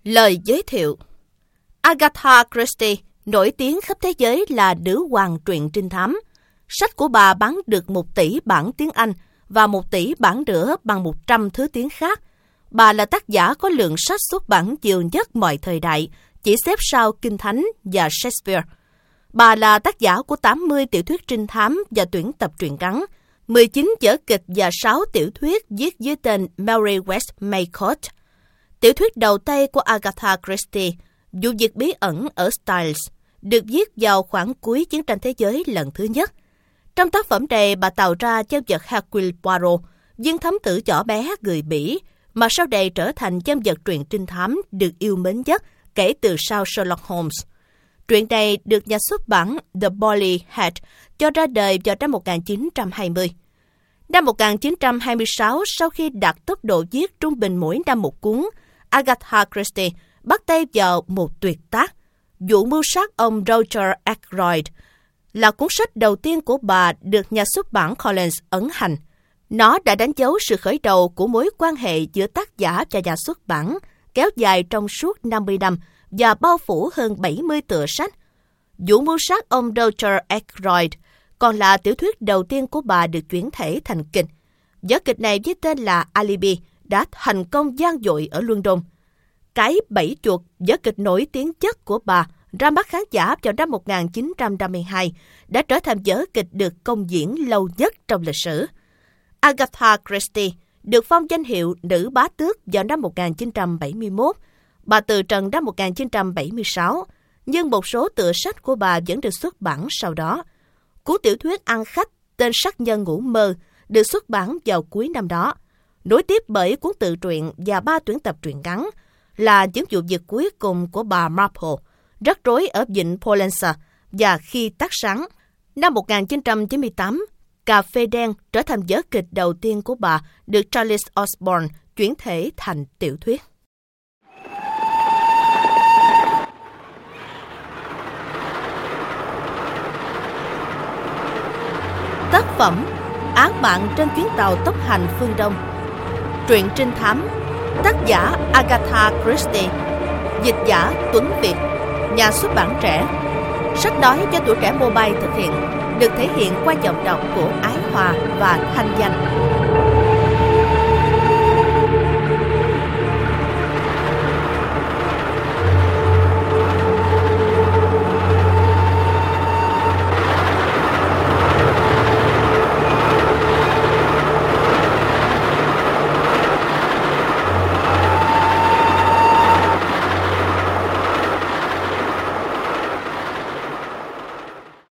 Lời giới thiệu. Agatha Christie nổi tiếng khắp thế giới là nữ hoàng truyện trinh thám. Sách của bà bán được 1 tỷ bản tiếng Anh và 1 tỷ bản nữa bằng 100 thứ tiếng khác. Bà là tác giả có lượng sách xuất bản nhiều nhất mọi thời đại, chỉ xếp sau Kinh Thánh và Shakespeare. Bà là tác giả của 80 tiểu thuyết trinh thám và tuyển tập truyện ngắn, 19 vở kịch và 6 tiểu thuyết viết dưới tên Mary West Maycourt. Tiểu thuyết đầu tay của Agatha Christie, Vụ việc bí ẩn ở Styles, được viết vào khoảng cuối Chiến tranh Thế giới lần thứ nhất. Trong tác phẩm này, bà tạo ra nhân vật Hercule Poirot, viên thám tử nhỏ bé người Bỉ, mà sau này trở thành nhân vật truyện trinh thám được yêu mến nhất kể từ sau Sherlock Holmes. Truyện này được nhà xuất bản The Bally Head cho ra đời vào năm 1920. Năm 1926, sau khi đạt tốc độ viết trung bình mỗi năm một cuốn, Agatha Christie bắt tay vào một tuyệt tác. Vụ mưu sát ông Roger Ackroyd là cuốn sách đầu tiên của bà được nhà xuất bản Collins ấn hành. Nó đã đánh dấu sự khởi đầu của mối quan hệ giữa tác giả và nhà xuất bản, kéo dài trong suốt 50 năm và bao phủ hơn 70 tựa sách. Vụ mưu sát ông Roger Ackroyd còn là tiểu thuyết đầu tiên của bà được chuyển thể thành kịch. Vở kịch này với tên là Alibi đã thành công vang dội ở London. Cái Bẫy Chuột, vở kịch nổi tiếng nhất của bà, ra mắt khán giả vào năm 1952, đã trở thành vở kịch được công diễn lâu nhất trong lịch sử. Agatha Christie được phong danh hiệu nữ bá tước vào năm 1971. Bà từ trần năm 1976, nhưng một số tựa sách của bà vẫn được xuất bản sau đó. Cuốn tiểu thuyết ăn khách tên Sát nhân ngủ mơ được xuất bản vào cuối năm đó, nối tiếp bởi cuốn tự truyện và 3 tuyển tập truyện ngắn là những vụ việc cuối cùng của bà Marple, Rắc rối ở vịnh Provence và Khi tắt sáng. Năm 1998, Cà phê đen trở thành vở kịch đầu tiên của bà được Charles Osborne chuyển thể thành tiểu thuyết. Tác phẩm Án mạng trên chuyến tàu tốc hành phương Đông. Truyện trinh thám. Tác giả Agatha Christie. Dịch giả Tuấn Việt. Nhà xuất bản Trẻ. Sách nói cho tuổi trẻ mobile thực hiện, được thể hiện qua giọng đọc của Ái Hòa và Thanh Danh.